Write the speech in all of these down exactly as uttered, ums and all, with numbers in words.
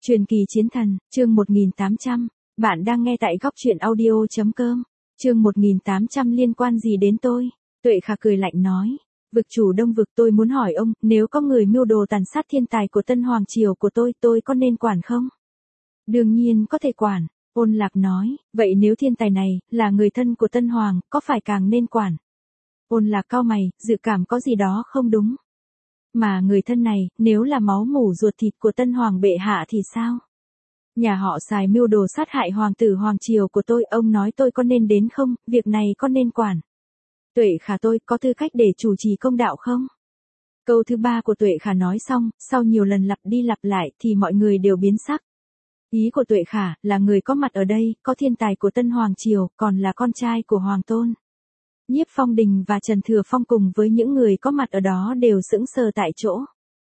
Truyền kỳ chiến thần, chương một nghìn tám trăm. Bạn đang nghe tại góc truyện audio chấm com. Chương một nghìn tám trăm liên quan gì đến tôi? Tuệ Khả cười lạnh nói. Vực chủ Đông Vực, tôi muốn hỏi ông, nếu có người mưu đồ tàn sát thiên tài của Tân Hoàng Triều của tôi, tôi có nên quản không? Đương nhiên có thể quản. Ôn Lạc nói, vậy nếu thiên tài này, là người thân của Tân Hoàng, có phải càng nên quản? Ôn Lạc cau mày, dự cảm có gì đó không đúng. Mà người thân này, nếu là máu mủ ruột thịt của Tân Hoàng bệ hạ thì sao? Nhà họ Sài mưu đồ sát hại hoàng tử Hoàng Triều của tôi, ông nói tôi có nên đến không, việc này có nên quản? Tuệ Khả, tôi có tư cách để chủ trì công đạo không? Câu thứ ba của Tuệ Khả nói xong, sau nhiều lần lặp đi lặp lại thì mọi người đều biến sắc. Ý của Tuệ Khả là người có mặt ở đây, có thiên tài của Tân Hoàng Triều, còn là con trai của Hoàng Tôn. Nhiếp Phong Đình và Trần Thừa Phong cùng với những người có mặt ở đó đều sững sờ tại chỗ.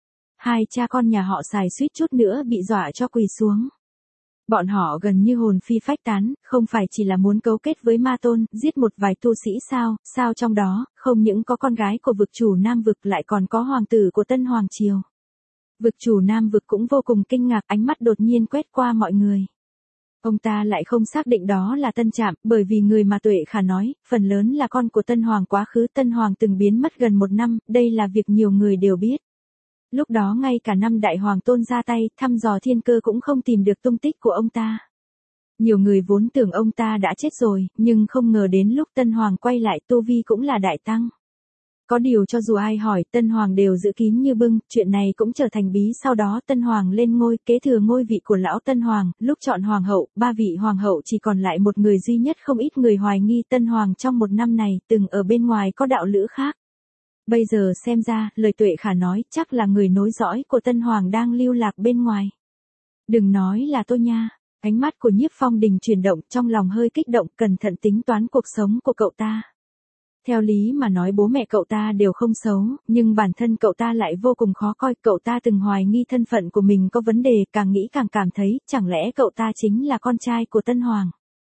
Hai cha con nhà họ Sài suýt chút nữa bị dọa cho quỳ xuống. Bọn họ gần như hồn phi phách tán, không phải chỉ là muốn cấu kết với Ma Tôn, giết một vài tu sĩ sao, sao trong đó, không những có con gái của vực chủ Nam Vực lại còn có hoàng tử của Tân Hoàng Triều. Vực chủ Nam Vực cũng vô cùng kinh ngạc, ánh mắt đột nhiên quét qua mọi người. Ông ta lại không xác định đó là Tân Trạm, bởi vì người mà Tuệ Khả nói, phần lớn là con của Tân Hoàng quá khứ. Tân Hoàng từng biến mất gần một năm, đây là việc nhiều người đều biết. Lúc đó ngay cả năm Đại Hoàng Tôn ra tay, thăm dò thiên cơ cũng không tìm được tung tích của ông ta. Nhiều người vốn tưởng ông ta đã chết rồi, nhưng không ngờ đến lúc Tân Hoàng quay lại tu vi cũng là đại tăng. Có điều cho dù ai hỏi, Tân Hoàng đều giữ kín như bưng, chuyện này cũng trở thành bí. Sau đó Tân Hoàng lên ngôi, kế thừa ngôi vị của lão Tân Hoàng, lúc chọn hoàng hậu, ba vị hoàng hậu chỉ còn lại một người duy nhất. Không ít người hoài nghi Tân Hoàng trong một năm này, từng ở bên ngoài có đạo lữ khác. Bây giờ xem ra, lời Tuệ Khả nói, chắc là người nối dõi của Tân Hoàng đang lưu lạc bên ngoài. Đừng nói là tôi nha. Ánh mắt của Nhiếp Phong Đình chuyển động, trong lòng hơi kích động, cẩn thận tính toán cuộc sống của cậu ta. Theo lý mà nói bố mẹ cậu ta đều không xấu, nhưng bản thân cậu ta lại vô cùng khó coi. Cậu ta từng hoài nghi thân phận của mình có vấn đề, càng nghĩ càng cảm thấy, chẳng lẽ cậu ta chính là con trai của Tân Hoàng.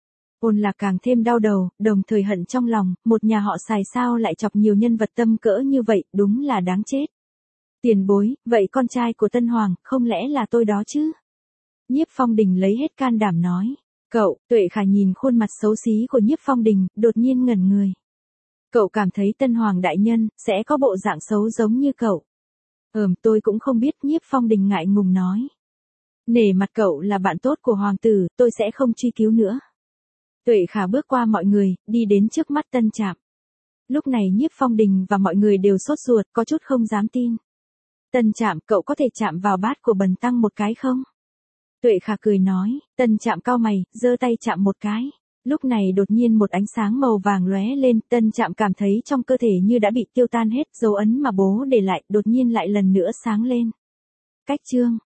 Ôn Lạc càng thêm đau đầu, đồng thời hận trong lòng, một nhà họ Sài sao lại chọc nhiều nhân vật tâm cỡ như vậy, đúng là đáng chết. Tiền bối, vậy con trai của Tân Hoàng, không lẽ là tôi đó chứ? Nhiếp Phong Đình lấy hết can đảm nói. Cậu, Tuệ Khả nhìn khuôn mặt xấu xí của Nhiếp Phong Đình, đột nhiên ngẩn người. Cậu cảm thấy Tân Hoàng đại nhân, sẽ có bộ dạng xấu giống như cậu. Ừm, tôi cũng không biết. Nhiếp Phong Đình ngại ngùng nói. Nể mặt cậu là bạn tốt của hoàng tử, tôi sẽ không truy cứu nữa. Tuệ Khả bước qua mọi người, đi đến trước mắt Tân Trạm. Lúc này Nhiếp Phong Đình và mọi người đều sốt ruột, có chút không dám tin. Tân Trạm, cậu có thể chạm vào bát của bần tăng một cái không? Tuệ Khả cười nói. Tân Trạm cau mày, giơ tay chạm một cái. Lúc này đột nhiên một ánh sáng màu vàng lóe lên, Tân Trạm cảm thấy trong cơ thể như đã bị tiêu tan hết, dấu ấn mà bố để lại, đột nhiên lại lần nữa sáng lên. Cách chương.